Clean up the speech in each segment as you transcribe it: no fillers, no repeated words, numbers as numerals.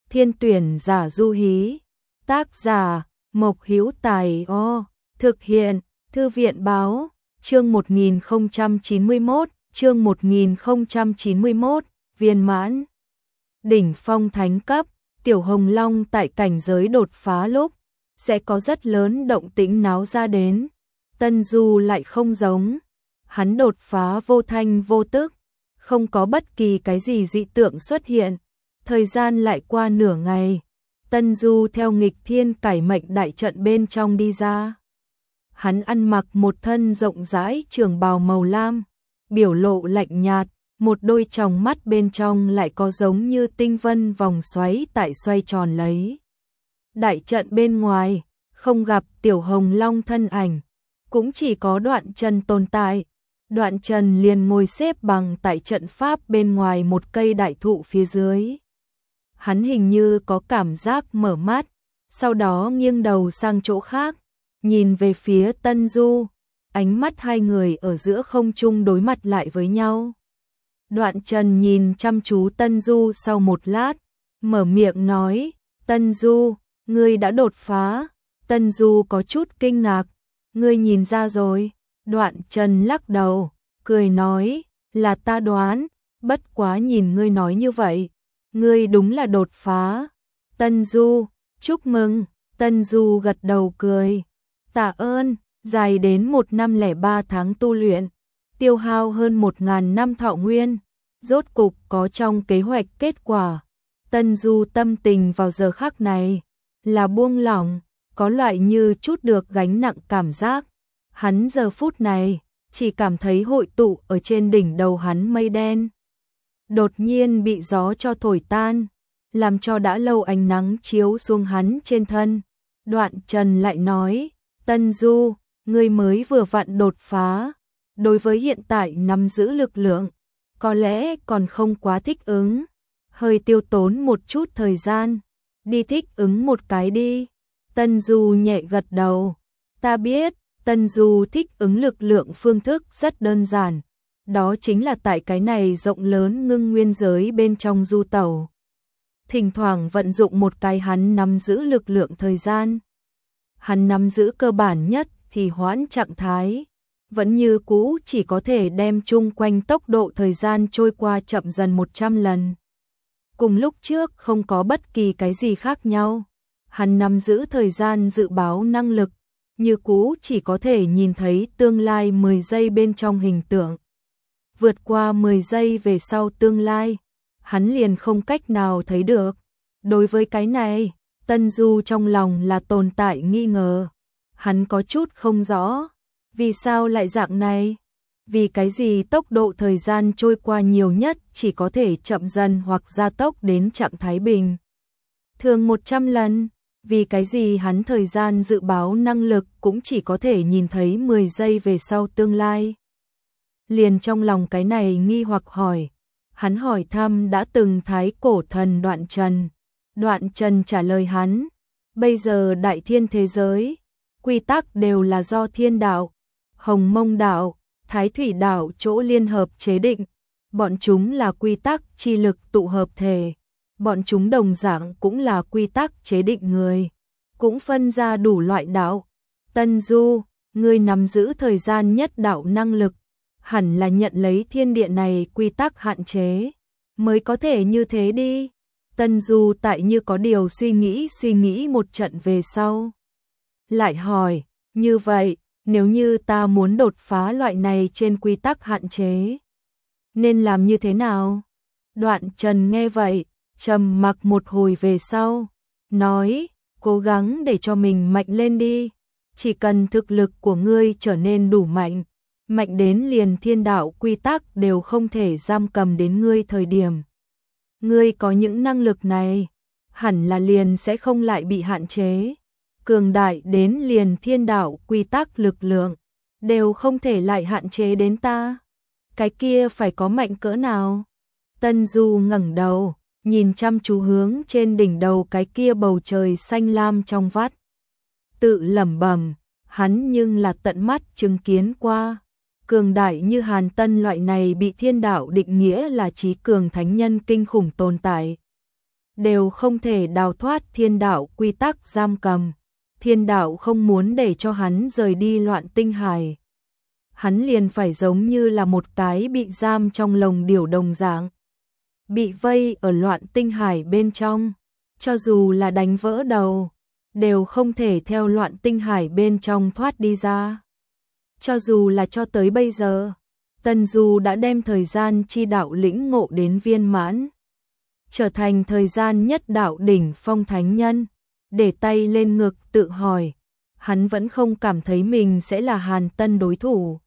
Thiên tuyển giả du hí. Tác giả Mộc Hữu Tài. Thực hiện Thư viện báo. Chương 1091, chương 1091, viên mãn. Đỉnh phong thánh cấp, Tiểu Hồng Long tại cảnh giới đột phá lúc sẽ có rất lớn động tĩnh náo ra đến. Tân Du lại không giống, hắn đột phá vô thanh vô tức, không có bất kỳ cái gì dị tượng xuất hiện. Thời gian lại qua nửa ngày, Tân Du theo nghịch thiên cải mệnh đại trận bên trong đi ra. Hắn ăn mặc một thân rộng rãi trường bào màu lam, biểu lộ lạnh nhạt, một đôi tròng mắt bên trong lại có giống như tinh vân vòng xoáy tại xoay tròn lấy. Đại trận bên ngoài, không gặp Tiểu Hồng Long thân ảnh, cũng chỉ có Đoạn Trần tồn tại. Đoạn Trần liền ngồi xếp bằng tại trận pháp bên ngoài một cây đại thụ phía dưới. Hắn hình như có cảm giác mở mắt, sau đó nghiêng đầu sang chỗ khác, nhìn về phía Tân Du, ánh mắt hai người ở giữa không trung đối mặt lại với nhau. Đoạn Trần nhìn chăm chú Tân Du sau một lát, mở miệng nói, Tân Du, ngươi đã đột phá. Tân Du có chút kinh ngạc, ngươi nhìn ra rồi. Đoạn Trần lắc đầu, cười nói, là ta đoán, bất quá nhìn ngươi nói như vậy, ngươi đúng là đột phá. Tân Du, chúc mừng. Tân Du gật đầu cười, tạ ơn. Dài đến 1 năm 03 tháng tu luyện, tiêu hao hơn 1000 năm thọ nguyên, rốt cục có trong kế hoạch kết quả. Tân Du tâm tình vào giờ khắc này là buông lỏng, có loại như chút được gánh nặng cảm giác. Hắn giờ phút này chỉ cảm thấy hội tụ ở trên đỉnh đầu hắn mây đen đột nhiên bị gió cho thổi tan, làm cho đã lâu ánh nắng chiếu xuống hắn trên thân. Đoạn Trần lại nói, Tân Du, ngươi mới vừa vặn đột phá, đối với hiện tại nắm giữ lực lượng, có lẽ còn không quá thích ứng, hơi tiêu tốn một chút thời gian, đi thích ứng một cái đi. Tân Du nhẹ gật đầu, ta biết. Tân Du thích ứng lực lượng phương thức rất đơn giản, đó chính là tại cái này rộng lớn ngưng nguyên giới bên trong du tẩu. Thỉnh thoảng vận dụng một cái hắn nắm giữ lực lượng thời gian. Hắn nắm giữ cơ bản nhất thì hoãn trạng thái, vẫn như cũ chỉ có thể đem chung quanh tốc độ thời gian trôi qua chậm dần 100 lần. Cùng lúc trước không có bất kỳ cái gì khác nhau, hắn nắm giữ thời gian dự báo năng lực, như cũ chỉ có thể nhìn thấy tương lai 10 giây bên trong hình tượng. Vượt qua 10 giây về sau tương lai, hắn liền không cách nào thấy được. Đối với cái này, Tân Du trong lòng là tồn tại nghi ngờ. Hắn có chút không rõ, vì sao lại dạng này? Vì cái gì tốc độ thời gian trôi qua nhiều nhất chỉ có thể chậm dần hoặc gia tốc đến trạng thái bình thường 100 lần? Vì cái gì hắn thời gian dự báo năng lực cũng chỉ có thể nhìn thấy 10 giây về sau tương lai? Liền trong lòng cái này nghi hoặc hỏi, hắn hỏi thăm đã từng thái cổ thần Đoạn Trần. Đoạn Trần trả lời hắn, bây giờ đại thiên thế giới, quy tắc đều là do thiên đạo, hồng mông đạo, thái thủy đạo chỗ liên hợp chế định, bọn chúng là quy tắc chi lực tụ hợp thể. Bọn chúng đồng dạng cũng là quy tắc chế định người, cũng phân ra đủ loại đạo. Tân Du, ngươi nắm giữ thời gian nhất đạo năng lực, hẳn là nhận lấy thiên địa này quy tắc hạn chế, mới có thể như thế đi. Tân Du tại như có điều suy nghĩ một trận về sau. Lại hỏi, như vậy, nếu như ta muốn đột phá loại này trên quy tắc hạn chế, nên làm như thế nào? Đoạn Trần nghe vậy, trầm mặc một hồi về sau, nói, cố gắng để cho mình mạnh lên đi, chỉ cần thực lực của ngươi trở nên đủ mạnh, mạnh đến liền thiên đạo quy tắc đều không thể giam cầm đến ngươi thời điểm. Ngươi có những năng lực này, hẳn là liền sẽ không lại bị hạn chế, cường đại đến liền thiên đạo quy tắc lực lượng, đều không thể lại hạn chế đến ta. Cái kia phải có mạnh cỡ nào? Tân Du ngẩng đầu, nhìn chăm chú hướng trên đỉnh đầu cái kia bầu trời xanh lam trong vắt. Tự lẩm bẩm, hắn nhưng là tận mắt chứng kiến qua. Cường đại như Hàn Tân loại này bị thiên đạo định nghĩa là trí cường thánh nhân kinh khủng tồn tại. đều không thể đào thoát thiên đạo quy tắc giam cầm. Thiên đạo không muốn để cho hắn rời đi Loạn Tinh Hải. Hắn liền phải giống như là một cái bị giam trong lồng điểu đồng dạng, bị vây ở Loạn Tinh Hải bên trong, cho dù là đánh vỡ đầu, đều không thể theo Loạn Tinh Hải bên trong thoát đi ra. Cho dù là cho tới bây giờ, Tần Du đã đem thời gian chi đạo lĩnh ngộ đến viên mãn, trở thành thời gian nhất đạo đỉnh phong thánh nhân, để tay lên ngực tự hỏi, hắn vẫn không cảm thấy mình sẽ là Hàn Tân đối thủ.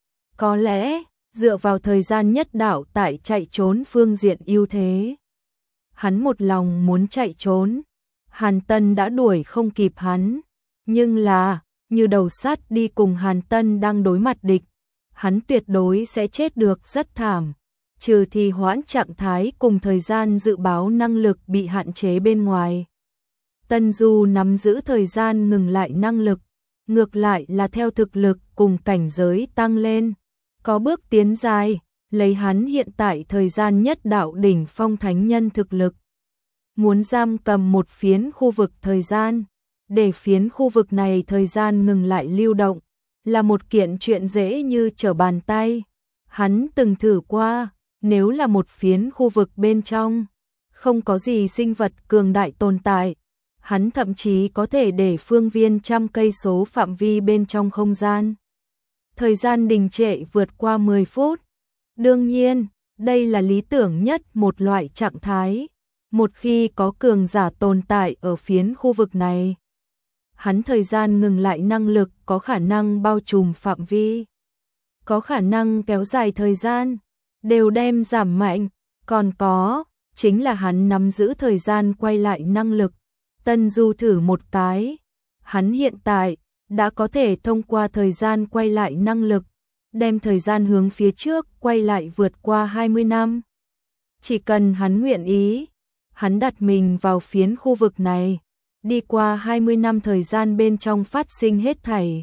Có lẽ, dựa vào thời gian nhất đạo tại chạy trốn phương diện ưu thế, hắn một lòng muốn chạy trốn, Hàn Tân đã đuổi không kịp hắn, nhưng là, như đầu sắt đi cùng Hàn Tân đang đối mặt địch, hắn tuyệt đối sẽ chết được rất thảm, trừ thì hoãn trạng thái cùng thời gian dự báo năng lực bị hạn chế bên ngoài. Tần Du nắm giữ thời gian ngừng lại năng lực, ngược lại là theo thực lực cùng cảnh giới tăng lên, có bước tiến dài, lấy hắn hiện tại thời gian nhất đạo đỉnh phong thánh nhân thực lực. Muốn giam cầm một phiến khu vực thời gian, để phiến khu vực này thời gian ngừng lại lưu động, là một kiện chuyện dễ như trở bàn tay. Hắn từng thử qua, nếu là một phiến khu vực bên trong, không có gì sinh vật cường đại tồn tại, hắn thậm chí có thể để phương viên trăm cây số phạm vi bên trong không gian. Thời gian đình trệ vượt qua 10 phút. Đương nhiên, đây là lý tưởng nhất một loại trạng thái. Một khi có cường giả tồn tại ở phiến khu vực này, hắn thời gian ngừng lại năng lực có khả năng bao trùm phạm vi, có khả năng kéo dài thời gian, đều đem giảm mạnh, còn có, chính là hắn nắm giữ thời gian quay lại năng lực. Tần Du thử một cái, hắn hiện tại đã có thể thông qua thời gian quay lại năng lực, đem thời gian hướng phía trước quay lại vượt qua 20 năm. Chỉ cần hắn nguyện ý, hắn đặt mình vào phiến khu vực này, đi qua 20 năm thời gian bên trong phát sinh hết thảy,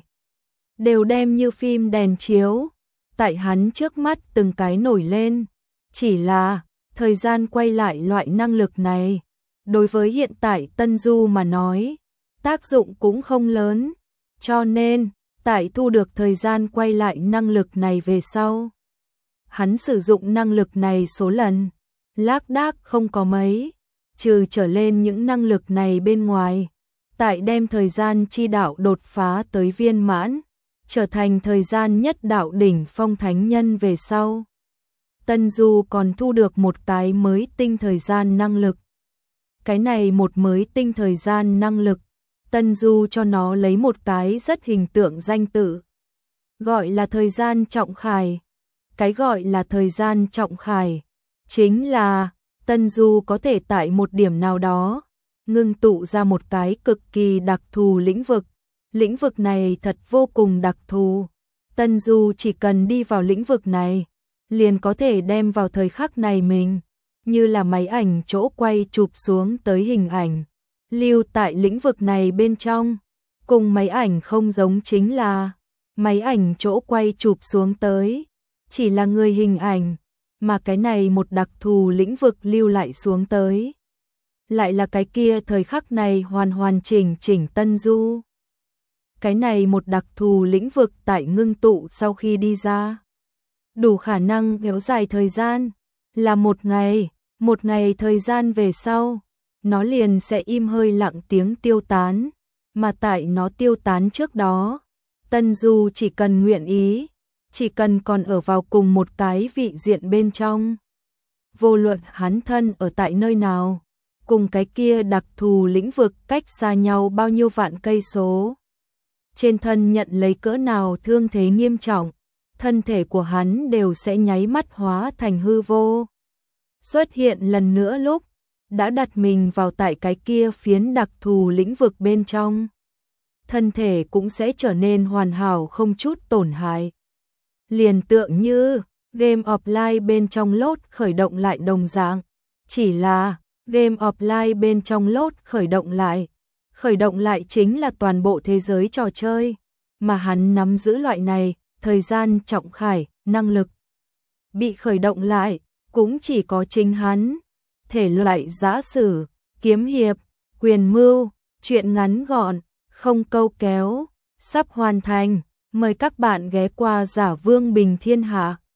đều đem như phim đèn chiếu, tại hắn trước mắt từng cái nổi lên. Chỉ là, thời gian quay lại loại năng lực này, đối với hiện tại Tần Du mà nói, tác dụng cũng không lớn, cho nên, tại thu được thời gian quay lại năng lực này về sau, hắn sử dụng năng lực này số lần, lác đác không có mấy, trừ trở lên những năng lực này bên ngoài, tại đem thời gian chi đạo đột phá tới viên mãn, trở thành thời gian nhất đạo đỉnh phong thánh nhân về sau. Tần Du còn thu được một cái mới tinh thời gian năng lực. Cái này một mới tinh thời gian năng lực, Tần Du cho nó lấy một cái rất hình tượng danh tự, gọi là thời gian trọng khải. Cái gọi là thời gian trọng khải, chính là Tần Du có thể tại một điểm nào đó, ngưng tụ ra một cái cực kỳ đặc thù lĩnh vực. Lĩnh vực này thật vô cùng đặc thù. Tần Du chỉ cần đi vào lĩnh vực này, liền có thể đem vào thời khắc này mình, như là máy ảnh chỗ quay chụp xuống tới hình ảnh, lưu tại lĩnh vực này bên trong. Cùng máy ảnh không giống chính là, máy ảnh chỗ quay chụp xuống tới, chỉ là người hình ảnh, mà cái này một đặc thù lĩnh vực lưu lại xuống tới, lại là cái kia thời khắc này hoàn hoàn chỉnh chỉnh Tần Du. Cái này một đặc thù lĩnh vực tại ngưng tụ sau khi đi ra, đủ khả năng kéo dài thời gian, là một ngày thời gian về sau, nó liền sẽ im hơi lặng tiếng tiêu tán, mà tại nó tiêu tán trước đó, Tần Du chỉ cần nguyện ý, chỉ cần còn ở vào cùng một cái vị diện bên trong, vô luận hắn thân ở tại nơi nào, cùng cái kia đặc thù lĩnh vực cách xa nhau bao nhiêu vạn cây số, trên thân nhận lấy cỡ nào thương thế nghiêm trọng, thân thể của hắn đều sẽ nháy mắt hóa thành hư vô. Xuất hiện lần nữa lúc đã đặt mình vào tại cái kia phiến đặc thù lĩnh vực bên trong, thân thể cũng sẽ trở nên hoàn hảo không chút tổn hại. Liền tượng như Game of Life bên trong lốt khởi động lại đồng dạng, chỉ là Game of Life bên trong lốt khởi động lại chính là toàn bộ thế giới trò chơi, mà hắn nắm giữ loại này, thời gian trọng khải, năng lực. Bị khởi động lại, cũng chỉ có chính hắn. Thể loại giả sử, kiếm hiệp, quyền mưu, truyện ngắn gọn, không câu kéo, sắp hoàn thành. Mời các bạn ghé qua Giả Vương Bình Thiên Hạ.